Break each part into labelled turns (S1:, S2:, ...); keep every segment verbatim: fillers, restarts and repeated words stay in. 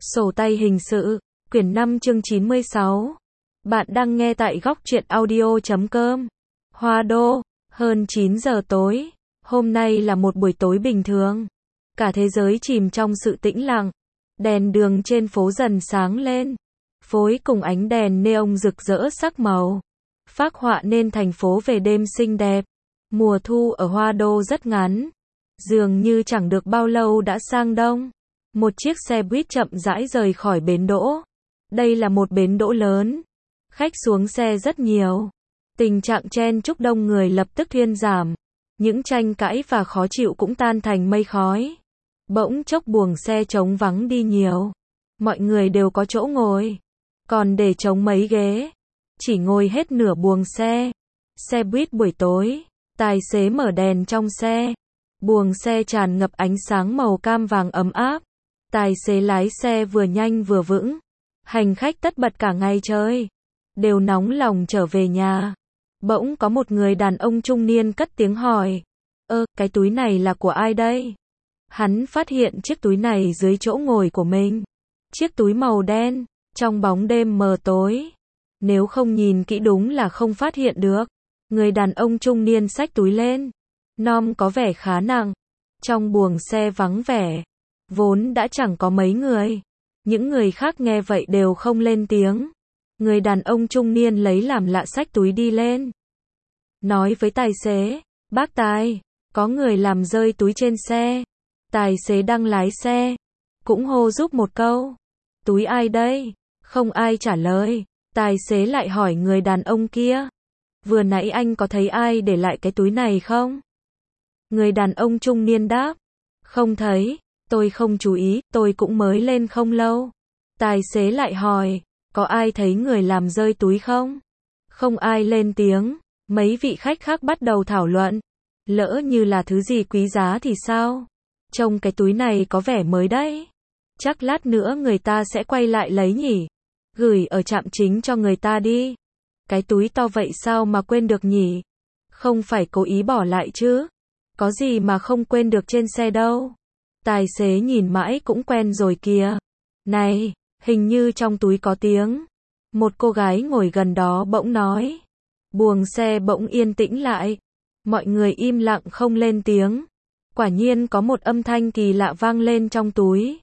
S1: Sổ tay hình sự, quyển năm chương chín mươi sáu. Bạn đang nghe tại góc truyện audio chấm com. Hoa Đô, hơn chín giờ tối. Hôm nay là một buổi tối bình thường. Cả thế giới chìm trong sự tĩnh lặng. Đèn đường trên phố dần sáng lên. Phối cùng ánh đèn neon rực rỡ sắc màu. Phác họa nên thành phố về đêm xinh đẹp. Mùa thu ở Hoa Đô rất ngắn. Dường như chẳng được bao lâu đã sang đông. Một chiếc xe buýt chậm rãi rời khỏi bến đỗ. Đây là một bến đỗ lớn. Khách xuống xe rất nhiều. Tình trạng chen chúc đông người lập tức thuyên giảm. Những tranh cãi và khó chịu cũng tan thành mây khói. Bỗng chốc buồng xe trống vắng đi nhiều. Mọi người đều có chỗ ngồi. Còn để trống mấy ghế. Chỉ ngồi hết nửa buồng xe. Xe buýt buổi tối. Tài xế mở đèn trong xe. Buồng xe tràn ngập ánh sáng màu cam vàng ấm áp. Tài xế lái xe vừa nhanh vừa vững. Hành khách tất bật cả ngày chơi. Đều nóng lòng trở về nhà. Bỗng có một người đàn ông trung niên cất tiếng hỏi. Ơ, cái túi này là của ai đây? Hắn phát hiện chiếc túi này dưới chỗ ngồi của mình. Chiếc túi màu đen, trong bóng đêm mờ tối. Nếu không nhìn kỹ đúng là không phát hiện được. Người đàn ông trung niên xách túi lên. Nom có vẻ khá nặng. Trong buồng xe vắng vẻ. Vốn đã chẳng có mấy người. Những người khác nghe vậy đều không lên tiếng. Người đàn ông trung niên lấy làm lạ xách túi đi lên. Nói với tài xế, bác tài, có người làm rơi túi trên xe. Tài xế đang lái xe. Cũng hô giúp một câu. Túi ai đây? Không ai trả lời. Tài xế lại hỏi người đàn ông kia. Vừa nãy anh có thấy ai để lại cái túi này không? Người đàn ông trung niên đáp. Không thấy. Tôi không chú ý, tôi cũng mới lên không lâu. Tài xế lại hỏi, có ai thấy người làm rơi túi không? Không ai lên tiếng, mấy vị khách khác bắt đầu thảo luận. Lỡ như là thứ gì quý giá thì sao? Trông cái túi này có vẻ mới đấy. Chắc lát nữa người ta sẽ quay lại lấy nhỉ? Gửi ở trạm chính cho người ta đi. Cái túi to vậy sao mà quên được nhỉ? Không phải cố ý bỏ lại chứ? Có gì mà không quên được trên xe đâu. Tài xế nhìn mãi cũng quen rồi kìa. Này, hình như trong túi có tiếng. Một cô gái ngồi gần đó bỗng nói. Buồng xe bỗng yên tĩnh lại. Mọi người im lặng không lên tiếng. Quả nhiên có một âm thanh kỳ lạ vang lên trong túi.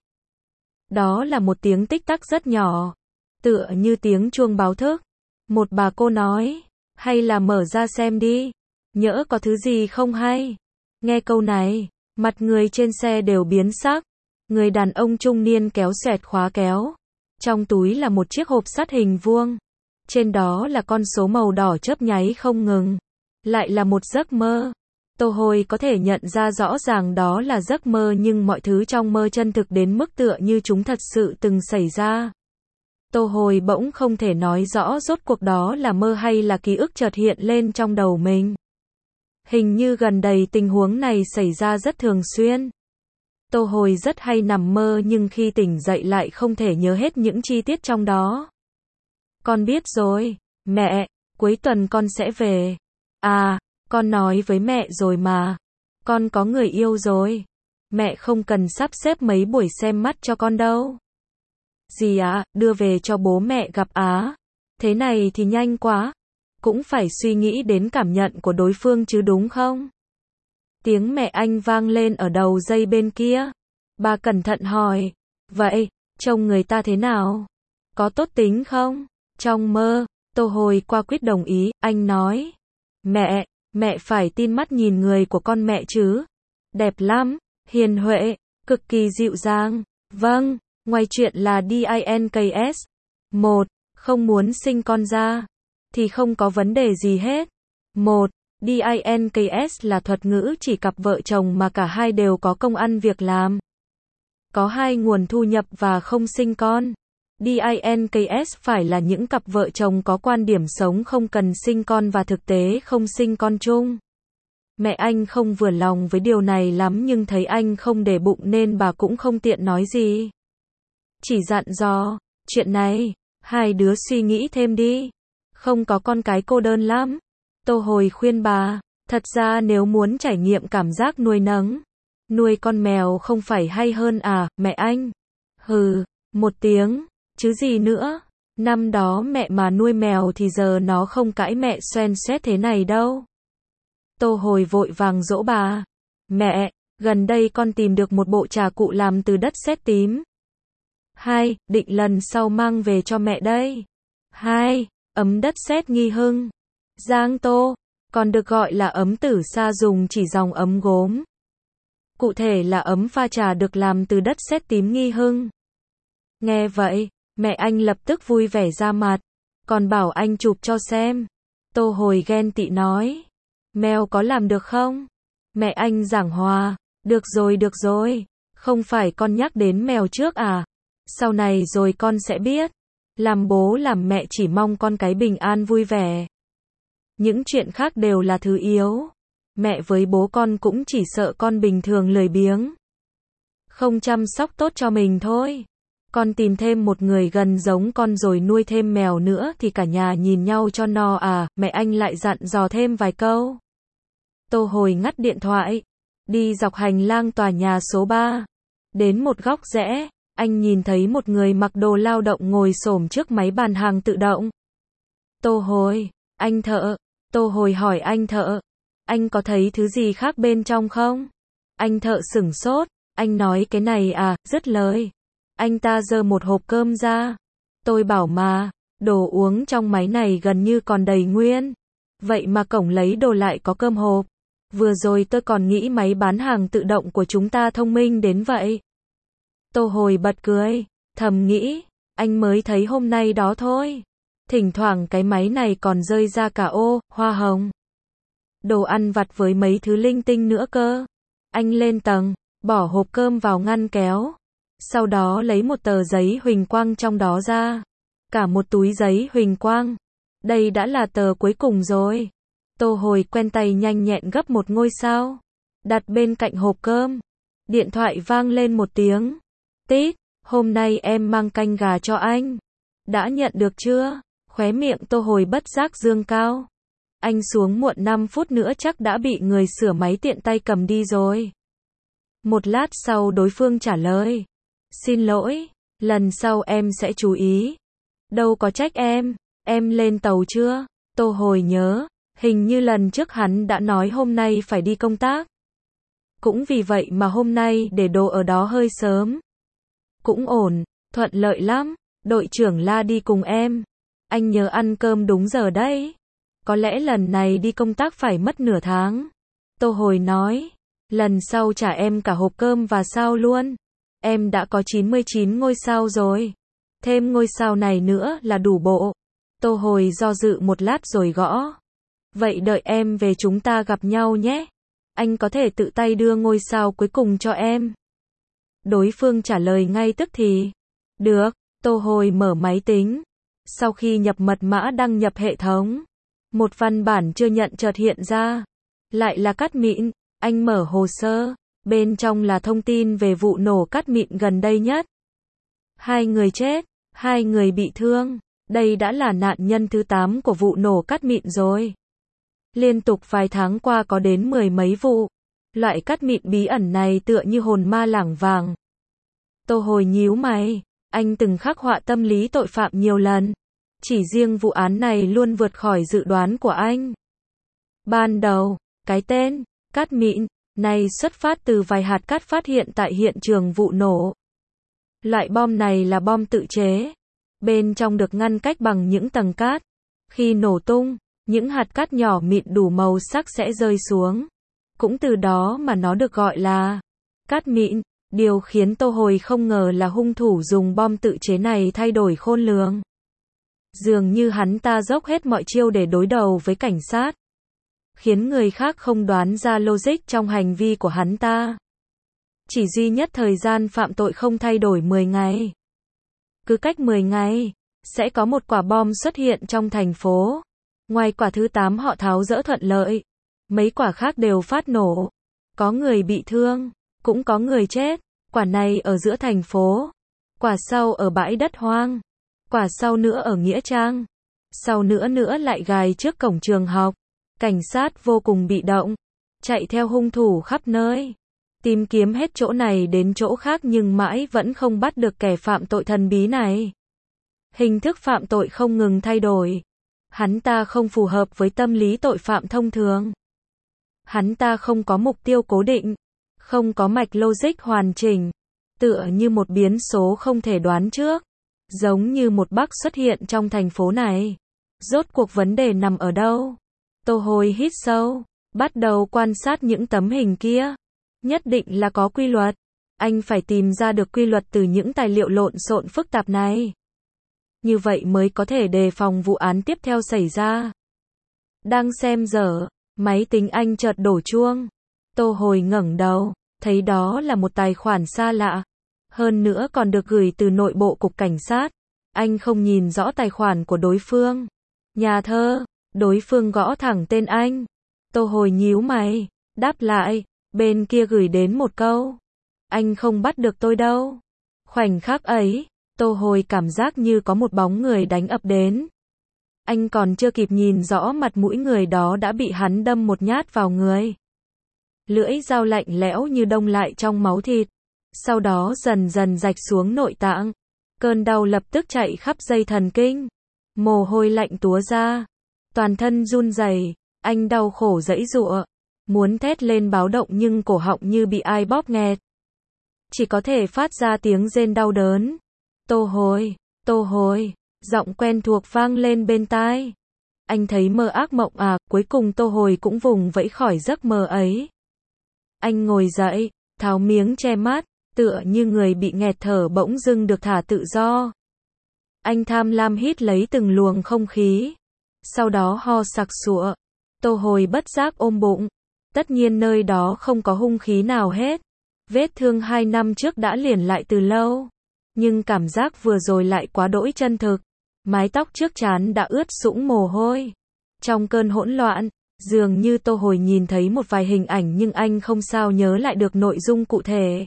S1: Đó là một tiếng tích tắc rất nhỏ. Tựa như tiếng chuông báo thức. Một bà cô nói. Hay là mở ra xem đi. Nhỡ có thứ gì không hay. Nghe câu này. Mặt người trên xe đều biến sắc. Người đàn ông trung niên kéo xoẹt khóa kéo. Trong túi là một chiếc hộp sắt hình vuông. Trên đó là con số màu đỏ chớp nháy không ngừng. Lại là một giấc mơ. Tô Hồi có thể nhận ra rõ ràng đó là giấc mơ nhưng mọi thứ trong mơ chân thực đến mức tựa như chúng thật sự từng xảy ra. Tô Hồi bỗng không thể nói rõ rốt cuộc đó là mơ hay là ký ức chợt hiện lên trong đầu mình. Hình như gần đây tình huống này xảy ra rất thường xuyên. Tô Hồi rất hay nằm mơ nhưng khi tỉnh dậy lại không thể nhớ hết những chi tiết trong đó. Con biết rồi, mẹ, cuối tuần con sẽ về. À, con nói với mẹ rồi mà. Con có người yêu rồi. Mẹ không cần sắp xếp mấy buổi xem mắt cho con đâu. Gì ạ, đưa về cho bố mẹ gặp á. Thế này thì nhanh quá. Cũng phải suy nghĩ đến cảm nhận của đối phương chứ đúng không? Tiếng mẹ anh vang lên ở đầu dây bên kia. Bà cẩn thận hỏi. Vậy, trông người ta thế nào? Có tốt tính không? Trong mơ, Tô Hồi qua quyết đồng ý, anh nói. Mẹ, mẹ phải tin mắt nhìn người của con mẹ chứ. Đẹp lắm, hiền huệ, cực kỳ dịu dàng. Vâng, ngoài chuyện là DINKS. Một, không muốn sinh con ra. Thì không có vấn đề gì hết. Một, DINKS là thuật ngữ chỉ cặp vợ chồng mà cả hai đều có công ăn việc làm. Có hai nguồn thu nhập và không sinh con. DINKS phải là những cặp vợ chồng có quan điểm sống không cần sinh con và thực tế không sinh con chung. Mẹ anh không vừa lòng với điều này lắm nhưng thấy anh không để bụng nên bà cũng không tiện nói gì. Chỉ dặn dò, chuyện này, hai đứa suy nghĩ thêm đi. Không có con cái cô đơn lắm. Tô Hồi khuyên bà, thật ra nếu muốn trải nghiệm cảm giác nuôi nấng, nuôi con mèo không phải hay hơn à, mẹ anh? Hừ, Một tiếng, chứ gì nữa. Năm đó mẹ mà nuôi mèo thì giờ nó không cãi mẹ xoen xoét thế này đâu. Tô Hồi vội vàng dỗ bà. Mẹ, gần đây con tìm được một bộ trà cụ làm từ đất sét tím. Hai, định lần sau mang về cho mẹ đây. Hai, ấm đất sét Nghi Hưng. Giang Tô, còn được gọi là ấm Tử Sa, dùng chỉ dòng ấm gốm. Cụ thể là ấm pha trà được làm từ đất sét tím Nghi Hưng. Nghe vậy, mẹ anh lập tức vui vẻ ra mặt, còn bảo anh chụp cho xem. Tô Hồi ghen tị nói, mèo có làm được không? Mẹ anh giảng hòa, được rồi được rồi, không phải con nhắc đến mèo trước à? Sau này rồi con sẽ biết. Làm bố làm mẹ chỉ mong con cái bình an vui vẻ. Những chuyện khác đều là thứ yếu. Mẹ với bố con cũng chỉ sợ con bình thường lười biếng, không chăm sóc tốt cho mình thôi. Con tìm thêm một người gần giống con rồi nuôi thêm mèo nữa thì cả nhà nhìn nhau cho no à, mẹ anh lại dặn dò thêm vài câu. Tô Hồi ngắt điện thoại, đi dọc hành lang tòa nhà số ba. Đến một góc rẽ, anh nhìn thấy một người mặc đồ lao động ngồi xổm trước máy bàn hàng tự động. Tô Hồi, anh thợ. Tô Hồi hỏi anh thợ, anh có thấy thứ gì khác bên trong không? Anh thợ sửng sốt, anh nói cái này à, dứt lời. Anh ta giơ một hộp cơm ra. Tôi bảo mà, đồ uống trong máy này gần như còn đầy nguyên. Vậy mà cổng lấy đồ lại có cơm hộp. Vừa rồi tôi còn nghĩ máy bán hàng tự động của chúng ta thông minh đến vậy. Tô Hồi bật cười, thầm nghĩ, anh mới thấy hôm nay đó thôi. Thỉnh thoảng cái máy này còn rơi ra cả ô, hoa hồng, đồ ăn vặt với mấy thứ linh tinh nữa cơ. Anh lên tầng, bỏ hộp cơm vào ngăn kéo. Sau đó lấy một tờ giấy huỳnh quang trong đó ra. Cả một túi giấy huỳnh quang. Đây đã là tờ cuối cùng rồi. Tô Hồi quen tay nhanh nhẹn gấp một ngôi sao, đặt bên cạnh hộp cơm. Điện thoại vang lên một tiếng. Tít, hôm nay em mang canh gà cho anh. Đã nhận được chưa? Khóe miệng Tô Hồi bất giác dương cao. Anh xuống muộn năm phút nữa chắc đã bị người sửa máy tiện tay cầm đi rồi. Một lát sau đối phương trả lời. Xin lỗi, lần sau em sẽ chú ý. Đâu có trách em, em lên tàu chưa? Tô Hồi nhớ, hình như lần trước hắn đã nói hôm nay phải đi công tác. Cũng vì vậy mà hôm nay để đồ ở đó hơi sớm. Cũng ổn, thuận lợi lắm, đội trưởng La đi cùng em. Anh nhớ ăn cơm đúng giờ đấy. Có lẽ lần này đi công tác phải mất nửa tháng. Tô Hồi nói, lần sau trả em cả hộp cơm và sao luôn. Em đã có chín mươi chín ngôi sao rồi. Thêm ngôi sao này nữa là đủ bộ. Tô Hồi do dự một lát rồi gõ. Vậy đợi em về chúng ta gặp nhau nhé. Anh có thể tự tay đưa ngôi sao cuối cùng cho em. Đối phương trả lời ngay tức thì. Được, Tô Hồi mở máy tính. Sau khi nhập mật mã đăng nhập hệ thống, một văn bản chưa nhận chợt hiện ra. Lại là Cát Mịn. Anh mở hồ sơ. Bên trong là thông tin về vụ nổ Cát Mịn gần đây nhất. Hai người chết, hai người bị thương. Đây đã là nạn nhân thứ tám của vụ nổ Cát Mịn rồi. Liên tục vài tháng qua có đến mười mấy vụ. Loại cát mịn bí ẩn này tựa như hồn ma lảng vàng. Tô Hồi nhíu mày. Anh từng khắc họa tâm lý tội phạm nhiều lần. Chỉ riêng vụ án này luôn vượt khỏi dự đoán của anh. Ban đầu, cái tên Cát Mịn này xuất phát từ vài hạt cát phát hiện tại hiện trường vụ nổ. Loại bom này là bom tự chế. Bên trong được ngăn cách bằng những tầng cát. Khi nổ tung, những hạt cát nhỏ mịn đủ màu sắc sẽ rơi xuống. Cũng từ đó mà nó được gọi là cát mịn. Điều khiến Tô Hồi không ngờ là hung thủ dùng bom tự chế này thay đổi khôn lường. Dường như hắn ta dốc hết mọi chiêu để đối đầu với cảnh sát. Khiến người khác không đoán ra logic trong hành vi của hắn ta. Chỉ duy nhất thời gian phạm tội không thay đổi mười ngày. Cứ cách mười ngày, sẽ có một quả bom xuất hiện trong thành phố. Ngoài quả thứ tám họ tháo dỡ thuận lợi, mấy quả khác đều phát nổ. Có người bị thương, cũng có người chết. Quả này ở giữa thành phố. Quả sau ở bãi đất hoang. Quả sau nữa ở Nghĩa Trang. Sau nữa nữa lại gài trước cổng trường học. Cảnh sát vô cùng bị động. Chạy theo hung thủ khắp nơi. Tìm kiếm hết chỗ này đến chỗ khác nhưng mãi vẫn không bắt được kẻ phạm tội thần bí này. Hình thức phạm tội không ngừng thay đổi. Hắn ta không phù hợp với tâm lý tội phạm thông thường. Hắn ta không có mục tiêu cố định, không có mạch logic hoàn chỉnh, tựa như một biến số không thể đoán trước, giống như một bug xuất hiện trong thành phố này. Rốt cuộc vấn đề nằm ở đâu? Tô Hồi hít sâu, bắt đầu quan sát những tấm hình kia. Nhất định là có quy luật. Anh phải tìm ra được quy luật từ những tài liệu lộn xộn phức tạp này. Như vậy mới có thể đề phòng vụ án tiếp theo xảy ra. Đang xem dở, máy tính anh chợt đổ chuông. Tô Hồi ngẩng đầu, thấy đó là một tài khoản xa lạ. Hơn nữa còn được gửi từ nội bộ cục cảnh sát. Anh không nhìn rõ tài khoản của đối phương. Nhà thơ, đối phương gõ thẳng tên anh. Tô Hồi nhíu mày, đáp lại, bên kia gửi đến một câu. Anh không bắt được tôi đâu. Khoảnh khắc ấy, Tô Hồi cảm giác như có một bóng người đánh ập đến. Anh còn chưa kịp nhìn rõ mặt mũi người đó đã bị hắn đâm một nhát vào người. Lưỡi dao lạnh lẽo như đông lại trong máu thịt. Sau đó dần dần rạch xuống nội tạng. Cơn đau lập tức chạy khắp dây thần kinh. Mồ hôi lạnh túa ra. Toàn thân run rẩy, anh đau khổ giãy giụa. Muốn thét lên báo động nhưng cổ họng như bị ai bóp nghẹt. Chỉ có thể phát ra tiếng rên đau đớn. Tô Hồi, Tô Hồi, giọng quen thuộc vang lên bên tai. Anh thấy mơ ác mộng à, cuối cùng Tô Hồi cũng vùng vẫy khỏi giấc mơ ấy. Anh ngồi dậy, tháo miếng che mắt, tựa như người bị nghẹt thở bỗng dưng được thả tự do. Anh tham lam hít lấy từng luồng không khí. Sau đó ho sặc sụa. Tô Hồi bất giác ôm bụng. Tất nhiên nơi đó không có hung khí nào hết. Vết thương hai năm trước đã liền lại từ lâu. Nhưng cảm giác vừa rồi lại quá đỗi chân thực. Mái tóc trước trán đã ướt sũng mồ hôi. Trong cơn hỗn loạn, dường như Tô Hồi nhìn thấy một vài hình ảnh nhưng anh không sao nhớ lại được nội dung cụ thể.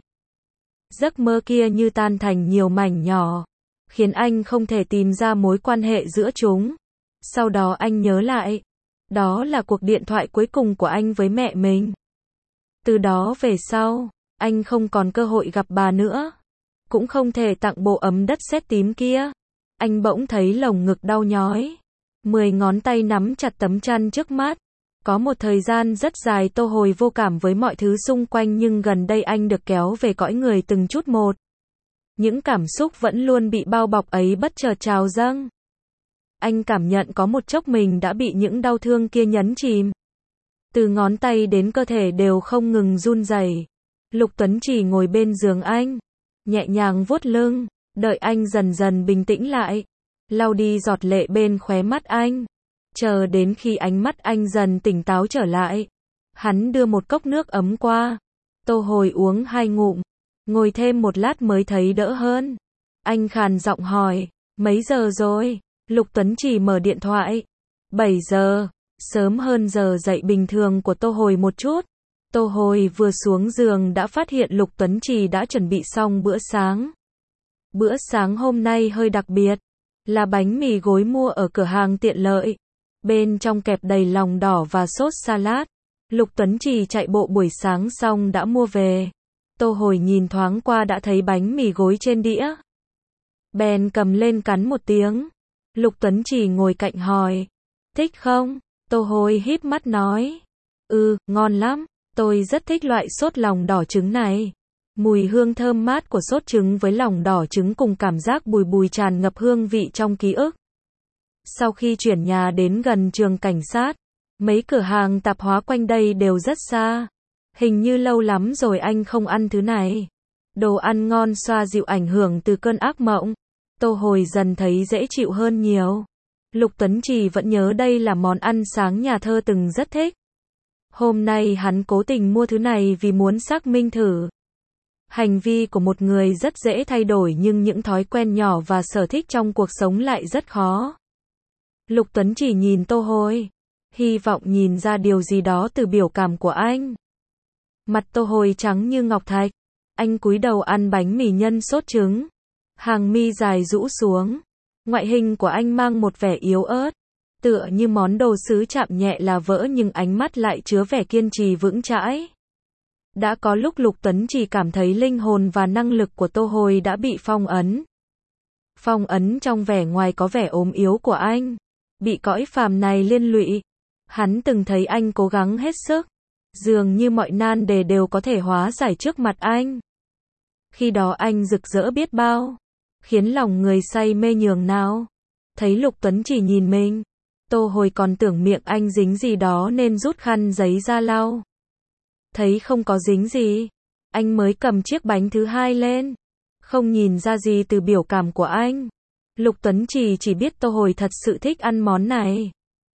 S1: Giấc mơ kia như tan thành nhiều mảnh nhỏ, khiến anh không thể tìm ra mối quan hệ giữa chúng. Sau đó anh nhớ lại, đó là cuộc điện thoại cuối cùng của anh với mẹ mình. Từ đó về sau, anh không còn cơ hội gặp bà nữa. Cũng không thể tặng bộ ấm đất sét tím kia. Anh bỗng thấy lồng ngực đau nhói. Mười ngón tay nắm chặt tấm chăn trước mắt. Có một thời gian rất dài Tô Hồi vô cảm với mọi thứ xung quanh nhưng gần đây anh được kéo về cõi người từng chút một. Những cảm xúc vẫn luôn bị bao bọc ấy bất chợt trào dâng. Anh cảm nhận có một chốc mình đã bị những đau thương kia nhấn chìm. Từ ngón tay đến cơ thể đều không ngừng run rẩy. Lục Tuấn Chỉ ngồi bên giường anh, nhẹ nhàng vuốt lưng, đợi anh dần dần bình tĩnh lại, lau đi giọt lệ bên khóe mắt anh. Chờ đến khi ánh mắt anh dần tỉnh táo trở lại, hắn đưa một cốc nước ấm qua. Tô Hồi uống hai ngụm, ngồi thêm một lát mới thấy đỡ hơn. Anh khàn giọng hỏi, mấy giờ rồi? Lục Tuấn Chỉ mở điện thoại. bảy giờ, sớm hơn giờ dậy bình thường của Tô Hồi một chút. Tô Hồi vừa xuống giường đã phát hiện Lục Tuấn Chỉ đã chuẩn bị xong bữa sáng. Bữa sáng hôm nay hơi đặc biệt, là bánh mì gối mua ở cửa hàng tiện lợi. Bên trong kẹp đầy lòng đỏ và sốt salad. Lục Tuấn Chỉ chạy bộ buổi sáng xong đã mua về. Tô Hồi nhìn thoáng qua đã thấy bánh mì gối trên đĩa. Bèn cầm lên cắn một tiếng. Lục Tuấn Chỉ ngồi cạnh hỏi, thích không? Tô Hồi híp mắt nói, ừ, ngon lắm, tôi rất thích loại sốt lòng đỏ trứng này. Mùi hương thơm mát của sốt trứng với lòng đỏ trứng cùng cảm giác bùi bùi tràn ngập hương vị trong ký ức. Sau khi chuyển nhà đến gần trường cảnh sát, mấy cửa hàng tạp hóa quanh đây đều rất xa. Hình như lâu lắm rồi anh không ăn thứ này. Đồ ăn ngon xoa dịu ảnh hưởng từ cơn ác mộng. Tô Hồi dần thấy dễ chịu hơn nhiều. Lục Tuấn Chỉ vẫn nhớ đây là món ăn sáng nhà thơ từng rất thích. Hôm nay hắn cố tình mua thứ này vì muốn xác minh thử. Hành vi của một người rất dễ thay đổi nhưng những thói quen nhỏ và sở thích trong cuộc sống lại rất khó. Lục Tuấn Chỉ nhìn Tô Hồi, hy vọng nhìn ra điều gì đó từ biểu cảm của anh. Mặt Tô Hồi trắng như ngọc thạch. Anh cúi đầu ăn bánh mì nhân sốt trứng. Hàng mi dài rũ xuống. Ngoại hình của anh mang một vẻ yếu ớt, tựa như món đồ sứ chạm nhẹ là vỡ nhưng ánh mắt lại chứa vẻ kiên trì vững chãi. Đã có lúc Lục Tuấn chỉ cảm thấy linh hồn và năng lực của Tô Hồi đã bị phong ấn. Phong ấn trong vẻ ngoài có vẻ ốm yếu của anh. Bị cõi phàm này liên lụy. Hắn từng thấy anh cố gắng hết sức. Dường như mọi nan đề đều có thể hóa giải trước mặt anh. Khi đó anh rực rỡ biết bao. Khiến lòng người say mê nhường nào. Thấy Lục Tuấn chỉ nhìn mình. Tô Hồi còn tưởng miệng anh dính gì đó nên rút khăn giấy ra lau. Thấy không có dính gì. Anh mới cầm chiếc bánh thứ hai lên. Không nhìn ra gì từ biểu cảm của anh. Lục Tuấn chỉ chỉ biết Tô Hồi thật sự thích ăn món này.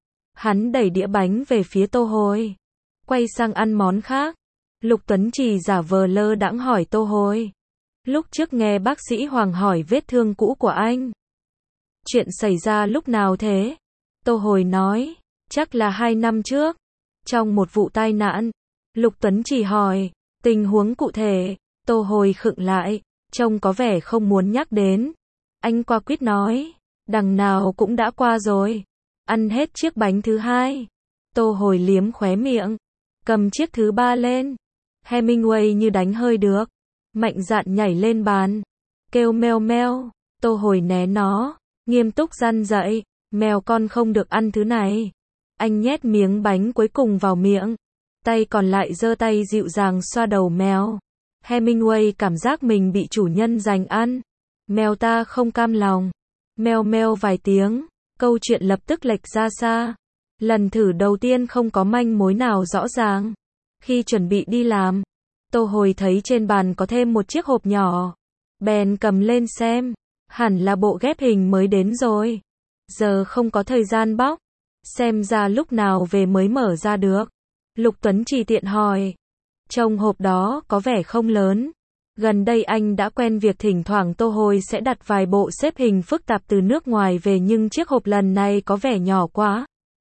S1: Hắn đẩy đĩa bánh về phía Tô Hồi. Quay sang ăn món khác. Lục Tuấn chỉ giả vờ lơ đãng hỏi Tô Hồi. Lúc trước nghe bác sĩ Hoàng hỏi vết thương cũ của anh. Chuyện xảy ra lúc nào thế? Tô Hồi nói. Chắc là hai năm trước. Trong một vụ tai nạn. Lục Tuấn chỉ hỏi. Tình huống cụ thể. Tô Hồi khựng lại. Trông có vẻ không muốn nhắc đến. Anh qua quýt nói. Đằng nào cũng đã qua rồi. Ăn hết chiếc bánh thứ hai. Tô Hồi liếm khóe miệng. Cầm chiếc thứ ba lên. Hemingway như đánh hơi được. Mạnh dạn nhảy lên bàn. Kêu meo meo. Tô Hồi né nó. Nghiêm túc răn dạy. Mèo con không được ăn thứ này. Anh nhét miếng bánh cuối cùng vào miệng. Tay còn lại giơ tay dịu dàng xoa đầu mèo. Hemingway cảm giác mình bị chủ nhân giành ăn. Mèo ta không cam lòng. Meo meo vài tiếng. Câu chuyện lập tức lệch ra xa. Lần thử đầu tiên không có manh mối nào rõ ràng. Khi chuẩn bị đi làm, Tô Hồi thấy trên bàn có thêm một chiếc hộp nhỏ. Bèn cầm lên xem. Hẳn là bộ ghép hình mới đến rồi. Giờ không có thời gian bóc. Xem ra lúc nào về mới mở ra được. Lục Tuấn chỉ tiện hỏi. Trong hộp đó có vẻ không lớn. Gần đây anh đã quen việc thỉnh thoảng Tô Hồi sẽ đặt vài bộ xếp hình phức tạp từ nước ngoài về nhưng chiếc hộp lần này có vẻ nhỏ quá.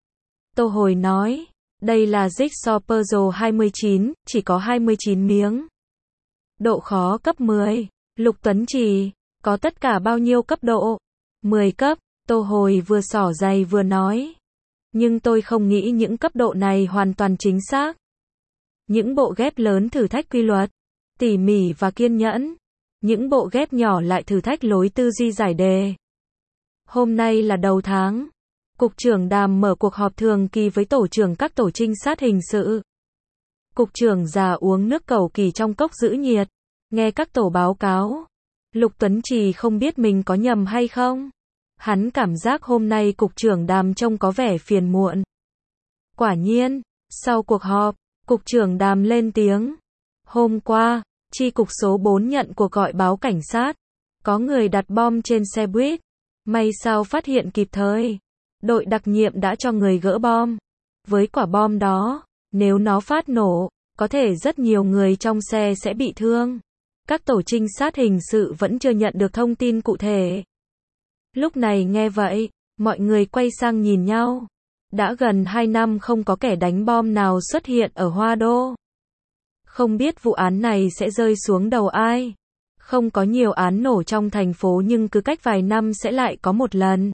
S1: Tô Hồi nói. Đây là Jigsaw Puzzle hai mươi chín, chỉ có hai mươi chín miếng. Độ khó cấp mười. Lục Tuấn chỉ. Có tất cả bao nhiêu cấp độ? mười cấp. Tô Hồi vừa xỏ giày vừa nói. Nhưng tôi không nghĩ những cấp độ này hoàn toàn chính xác. Những bộ ghép lớn thử thách quy luật, tỉ mỉ và kiên nhẫn. Những bộ ghép nhỏ lại thử thách lối tư duy giải đề. Hôm nay là đầu tháng. Cục trưởng Đàm mở cuộc họp thường kỳ với tổ trưởng các tổ trinh sát hình sự. Cục trưởng già uống nước cầu kỳ trong cốc giữ nhiệt. Nghe các tổ báo cáo. Lục Tuấn Trì không biết mình có nhầm hay không. Hắn cảm giác hôm nay cục trưởng Đàm trông có vẻ phiền muộn. Quả nhiên, sau cuộc họp, cục trưởng Đàm lên tiếng. Hôm qua, chi cục số bốn nhận cuộc gọi báo cảnh sát. Có người đặt bom trên xe buýt. May sao phát hiện kịp thời. Đội đặc nhiệm đã cho người gỡ bom. Với quả bom đó, nếu nó phát nổ, có thể rất nhiều người trong xe sẽ bị thương. Các tổ trinh sát hình sự vẫn chưa nhận được thông tin cụ thể. Lúc này nghe vậy, mọi người quay sang nhìn nhau. Đã gần hai năm không có kẻ đánh bom nào xuất hiện ở Hoa Đô. Không biết vụ án này sẽ rơi xuống đầu ai. Không có nhiều án nổ trong thành phố nhưng cứ cách vài năm sẽ lại có một lần.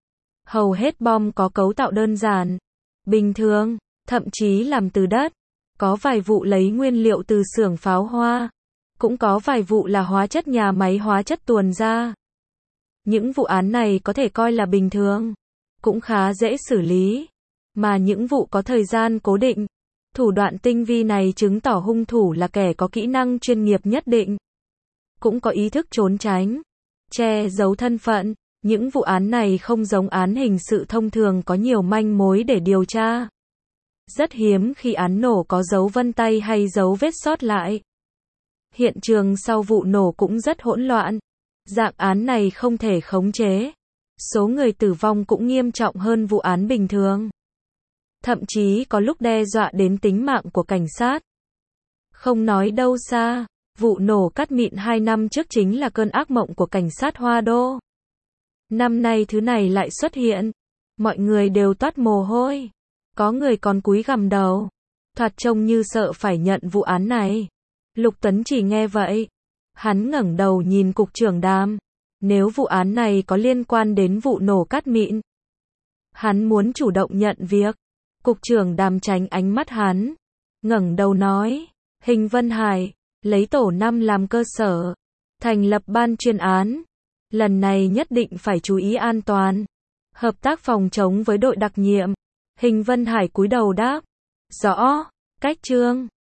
S1: Hầu hết bom có cấu tạo đơn giản, bình thường, thậm chí làm từ đất. Có vài vụ lấy nguyên liệu từ xưởng pháo hoa. Cũng có vài vụ là hóa chất nhà máy hóa chất tuồn ra. Những vụ án này có thể coi là bình thường. Cũng khá dễ xử lý. Mà những vụ có thời gian cố định. Thủ đoạn tinh vi này chứng tỏ hung thủ là kẻ có kỹ năng chuyên nghiệp nhất định. Cũng có ý thức trốn tránh, che giấu thân phận. Những vụ án này không giống án hình sự thông thường có nhiều manh mối để điều tra. Rất hiếm khi án nổ có dấu vân tay hay dấu vết sót lại. Hiện trường sau vụ nổ cũng rất hỗn loạn. Dạng án này không thể khống chế. Số người tử vong cũng nghiêm trọng hơn vụ án bình thường. Thậm chí có lúc đe dọa đến tính mạng của cảnh sát. Không nói đâu xa, vụ nổ cát mịn hai năm trước chính là cơn ác mộng của cảnh sát Hoa Đô. Năm nay thứ này lại xuất hiện. Mọi người đều toát mồ hôi. Có người còn cúi gằm đầu. Thoạt trông như sợ phải nhận vụ án này. Lục Tuấn chỉ nghe vậy. Hắn ngẩng đầu nhìn cục trưởng Đàm. Nếu vụ án này có liên quan đến vụ nổ cát mịn, hắn muốn chủ động nhận việc. Cục trưởng Đàm tránh ánh mắt hắn. Ngẩng đầu nói. Hình Vân Hải, lấy tổ năm làm cơ sở, thành lập ban chuyên án. Lần này nhất định phải chú ý an toàn. Hợp tác phòng chống với đội đặc nhiệm. Hình Vân Hải cúi đầu đáp. Rõ, Cách Trương.